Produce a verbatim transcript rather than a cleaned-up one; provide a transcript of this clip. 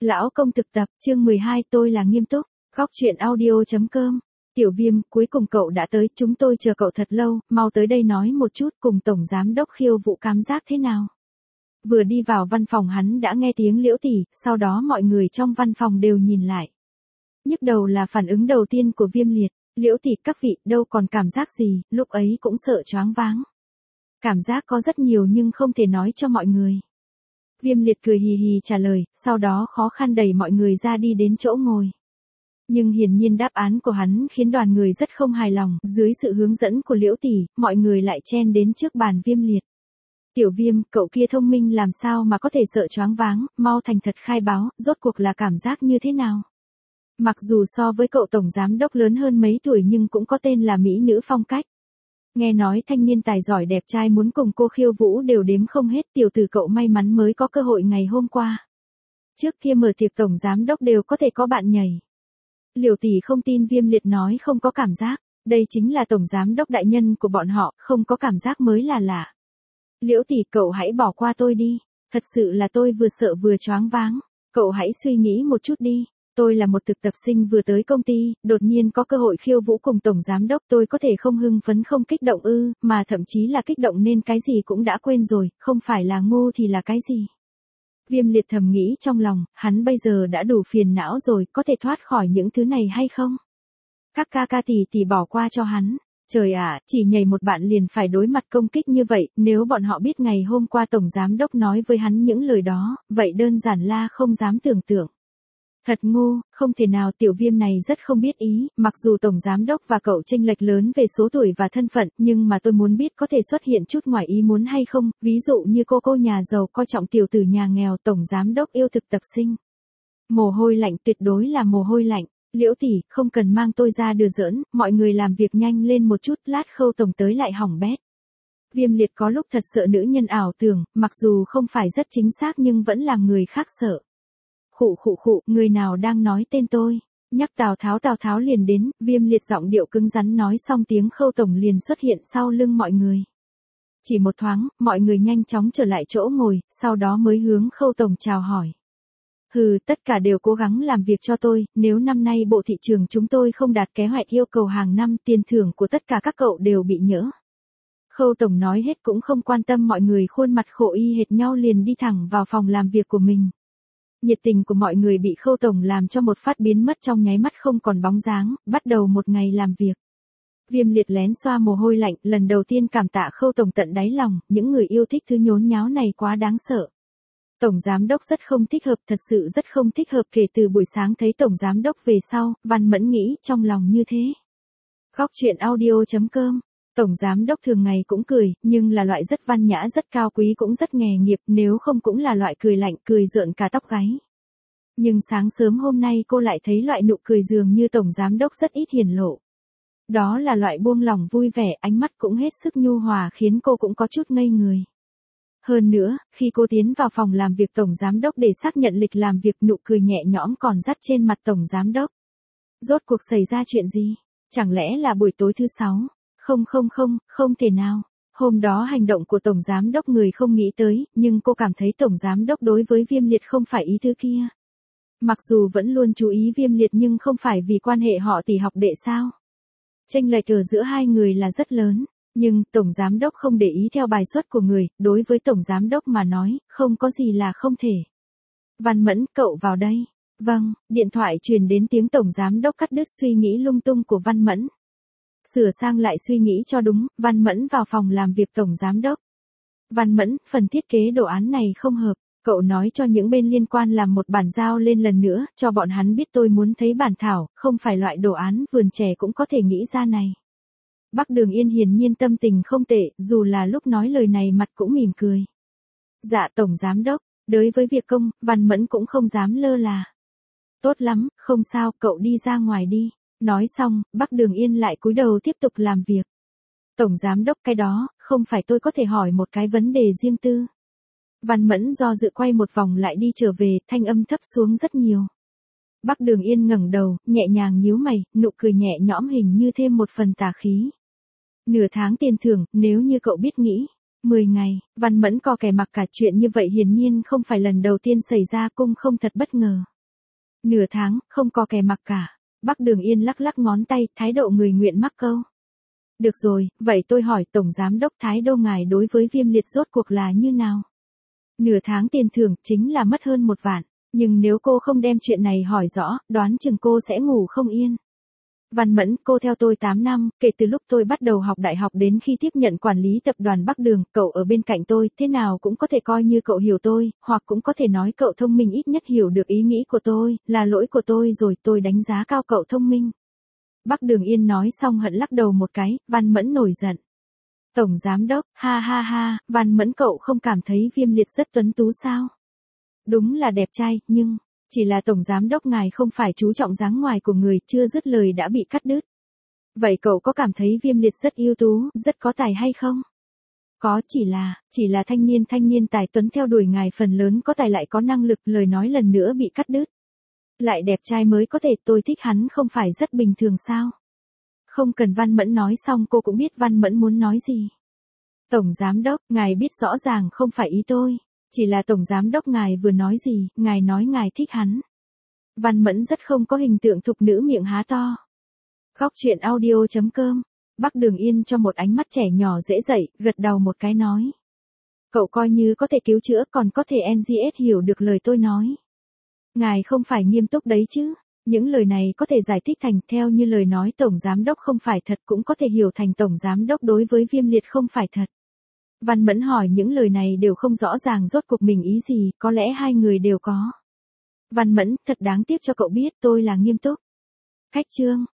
Lão công thực tập, chương mười hai tôi là nghiêm túc, góc chuyện audio chấm com. Tiểu Viêm, cuối cùng cậu đã tới, chúng tôi chờ cậu thật lâu, mau tới đây nói một chút cùng Tổng Giám Đốc Khiêu Vũ cảm giác thế nào. Vừa đi vào văn phòng hắn đã nghe tiếng Liễu tỷ, sau đó mọi người trong văn phòng đều nhìn lại. Nhức đầu là phản ứng đầu tiên của Viêm Liệt, Liễu tỷ các vị đâu còn cảm giác gì, lúc ấy cũng sợ choáng váng. Cảm giác có rất nhiều nhưng không thể nói cho mọi người. Viêm Liệt cười hì hì trả lời, sau đó khó khăn đẩy mọi người ra đi đến chỗ ngồi. Nhưng hiển nhiên đáp án của hắn khiến đoàn người rất không hài lòng, dưới sự hướng dẫn của Liễu tỷ, mọi người lại chen đến trước bàn Viêm Liệt. Tiểu Viêm, cậu kia thông minh làm sao mà có thể sợ choáng váng, mau thành thật khai báo, rốt cuộc là cảm giác như thế nào? Mặc dù so với cậu Tổng Giám Đốc lớn hơn mấy tuổi nhưng cũng có tên là mỹ nữ phong cách. Nghe nói thanh niên tài giỏi đẹp trai muốn cùng cô khiêu vũ đều đếm không hết, tiểu tử cậu may mắn mới có cơ hội ngày hôm qua. Trước kia mở tiệc Tổng Giám Đốc đều có thể có bạn nhảy. Liễu tỷ không tin Viêm Liệt nói không có cảm giác, đây chính là Tổng Giám Đốc đại nhân của bọn họ, không có cảm giác mới là lạ. Liễu tỷ, cậu hãy bỏ qua tôi đi, thật sự là tôi vừa sợ vừa choáng váng, cậu hãy suy nghĩ một chút đi. Tôi là một thực tập sinh vừa tới công ty, đột nhiên có cơ hội khiêu vũ cùng Tổng Giám Đốc, tôi có thể không hưng phấn không kích động ư, mà thậm chí là kích động nên cái gì cũng đã quên rồi, không phải là ngu thì là cái gì. Viêm Liệt thầm nghĩ trong lòng, hắn bây giờ đã đủ phiền não rồi, có thể thoát khỏi những thứ này hay không? Các ca ca tỷ tỷ bỏ qua cho hắn. Trời ạ, chỉ nhảy một bạn liền phải đối mặt công kích như vậy, nếu bọn họ biết ngày hôm qua Tổng Giám Đốc nói với hắn những lời đó, vậy đơn giản là không dám tưởng tượng. Thật ngu, không thể nào. Tiểu Viêm này rất không biết ý, mặc dù Tổng Giám Đốc và cậu chênh lệch lớn về số tuổi và thân phận, nhưng mà tôi muốn biết có thể xuất hiện chút ngoài ý muốn hay không, ví dụ như cô cô nhà giàu coi trọng tiểu tử nhà nghèo, Tổng Giám Đốc yêu thực tập sinh. Mồ hôi lạnh, tuyệt đối là mồ hôi lạnh. Liễu tỷ, không cần mang tôi ra đùa giỡn, mọi người làm việc nhanh lên một chút, lát Khâu tổng tới lại hỏng bét. Viêm Liệt có lúc thật sợ nữ nhân ảo tưởng, mặc dù không phải rất chính xác nhưng vẫn làm người khác sợ. Khụ khụ khụ, người nào đang nói tên tôi? Nhắc Tào Tháo Tào Tháo liền đến, Viêm Liệt giọng điệu cứng rắn nói xong tiếng Khâu tổng liền xuất hiện sau lưng mọi người. Chỉ một thoáng, mọi người nhanh chóng trở lại chỗ ngồi, sau đó mới hướng Khâu tổng chào hỏi. Hừ, tất cả đều cố gắng làm việc cho tôi, nếu năm nay bộ thị trường chúng tôi không đạt kế hoạch yêu cầu hàng năm, tiền thưởng của tất cả các cậu đều bị nhỡ. Khâu tổng nói hết cũng không quan tâm mọi người, khuôn mặt khổ y hệt nhau liền đi thẳng vào phòng làm việc của mình. Nhiệt tình của mọi người bị Khâu tổng làm cho một phát biến mất trong nháy mắt không còn bóng dáng, bắt đầu một ngày làm việc. Viêm Liệt lén xoa mồ hôi lạnh, lần đầu tiên cảm tạ Khâu tổng tận đáy lòng, những người yêu thích thứ nhốn nháo này quá đáng sợ. Tổng Giám Đốc rất không thích hợp, thật sự rất không thích hợp. Kể từ buổi sáng thấy Tổng Giám Đốc về sau, Văn Mẫn nghĩ trong lòng như thế. Góc chuyện audio chấm com. Tổng Giám Đốc thường ngày cũng cười, nhưng là loại rất văn nhã rất cao quý cũng rất nghề nghiệp, nếu không cũng là loại cười lạnh, cười rợn cả tóc gáy. Nhưng sáng sớm hôm nay cô lại thấy loại nụ cười dường như Tổng Giám Đốc rất ít hiển lộ. Đó là loại buông lỏng vui vẻ, ánh mắt cũng hết sức nhu hòa khiến cô cũng có chút ngây người. Hơn nữa, khi cô tiến vào phòng làm việc Tổng Giám Đốc để xác nhận lịch làm việc, nụ cười nhẹ nhõm còn dắt trên mặt Tổng Giám Đốc. Rốt cuộc xảy ra chuyện gì? Chẳng lẽ là buổi tối thứ sáu? Không không không, không thể nào. Hôm đó hành động của Tổng Giám Đốc người không nghĩ tới, nhưng cô cảm thấy Tổng Giám Đốc đối với Viêm Liệt không phải ý thứ kia. Mặc dù vẫn luôn chú ý Viêm Liệt nhưng không phải vì quan hệ họ tỷ học đệ sao? Chênh lệch ở giữa hai người là rất lớn. Nhưng, Tổng Giám Đốc không để ý theo bài xuất của người, đối với Tổng Giám Đốc mà nói, không có gì là không thể. Văn Mẫn, cậu vào đây. Vâng, điện thoại truyền đến tiếng Tổng Giám Đốc cắt đứt suy nghĩ lung tung của Văn Mẫn. Sửa sang lại suy nghĩ cho đúng, Văn Mẫn vào phòng làm việc Tổng Giám Đốc. Văn Mẫn, phần thiết kế đồ án này không hợp, cậu nói cho những bên liên quan làm một bản giao lên lần nữa, cho bọn hắn biết tôi muốn thấy bản thảo, không phải loại đồ án vườn trẻ cũng có thể nghĩ ra này. Bắc Đường Yên hiển nhiên tâm tình không tệ, dù là lúc nói lời này mặt cũng mỉm cười. Dạ Tổng Giám Đốc, đối với việc công, Văn Mẫn cũng không dám lơ là. Tốt lắm, không sao, cậu đi ra ngoài đi. Nói xong, Bắc Đường Yên lại cúi đầu tiếp tục làm việc. Tổng Giám Đốc, cái đó, không phải tôi có thể hỏi một cái vấn đề riêng tư. Văn Mẫn do dự quay một vòng lại đi trở về, thanh âm thấp xuống rất nhiều. Bắc Đường Yên ngẩng đầu, nhẹ nhàng nhíu mày, nụ cười nhẹ nhõm hình như thêm một phần tà khí. Nửa tháng tiền thưởng, nếu như cậu biết nghĩ. mười ngày, Văn Mẫn co kè mặc cả, chuyện như vậy hiển nhiên không phải lần đầu tiên xảy ra, cung không thật bất ngờ. Nửa tháng, không có kẻ mặc cả. Bắc Đường Yên lắc lắc ngón tay, thái độ người nguyện mắc câu. Được rồi, vậy tôi hỏi Tổng Giám Đốc thái độ ngài đối với Viêm Liệt rốt cuộc là như nào? Nửa tháng tiền thưởng chính là mất hơn một vạn. Nhưng nếu cô không đem chuyện này hỏi rõ, đoán chừng cô sẽ ngủ không yên. Văn Mẫn, cô theo tôi tám năm, kể từ lúc tôi bắt đầu học đại học đến khi tiếp nhận quản lý tập đoàn Bắc Đường, cậu ở bên cạnh tôi, thế nào cũng có thể coi như cậu hiểu tôi, hoặc cũng có thể nói cậu thông minh ít nhất hiểu được ý nghĩ của tôi, là lỗi của tôi rồi, tôi đánh giá cao cậu thông minh. Bắc Đường Yên nói xong hận lắc đầu một cái, Văn Mẫn nổi giận. Tổng Giám Đốc, ha ha ha, Văn Mẫn cậu không cảm thấy Viêm Liệt rất tuấn tú sao? Đúng là đẹp trai, nhưng... Chỉ là Tổng Giám Đốc ngài không phải chú trọng dáng ngoài của người, chưa dứt lời đã bị cắt đứt. Vậy cậu có cảm thấy Viêm Liệt rất ưu tú, rất có tài hay không? Có, chỉ là, chỉ là thanh niên thanh niên tài tuấn theo đuổi ngài phần lớn có tài lại có năng lực, lời nói lần nữa bị cắt đứt. Lại đẹp trai mới có thể, tôi thích hắn không phải rất bình thường sao? Không cần Văn Mẫn nói xong cô cũng biết Văn Mẫn muốn nói gì. Tổng Giám Đốc, ngài biết rõ ràng không phải ý tôi. Chỉ là Tổng Giám Đốc ngài vừa nói gì, ngài nói ngài thích hắn. Văn Mẫn rất không có hình tượng thục nữ miệng há to. Góc truyện audio chấm com. Bắc Đường Yên cho một ánh mắt trẻ nhỏ dễ dậy, gật đầu một cái nói. Cậu coi như có thể cứu chữa còn có thể en giê ét hiểu được lời tôi nói. Ngài không phải nghiêm túc đấy chứ. Những lời này có thể giải thích thành theo như lời nói Tổng Giám Đốc không phải thật cũng có thể hiểu thành Tổng Giám Đốc đối với Viêm Liệt không phải thật. Văn Mẫn hỏi những lời này đều không rõ ràng rốt cuộc mình ý gì, có lẽ hai người đều có. Văn Mẫn, thật đáng tiếc cho cậu biết tôi là nghiêm túc. Khách chương.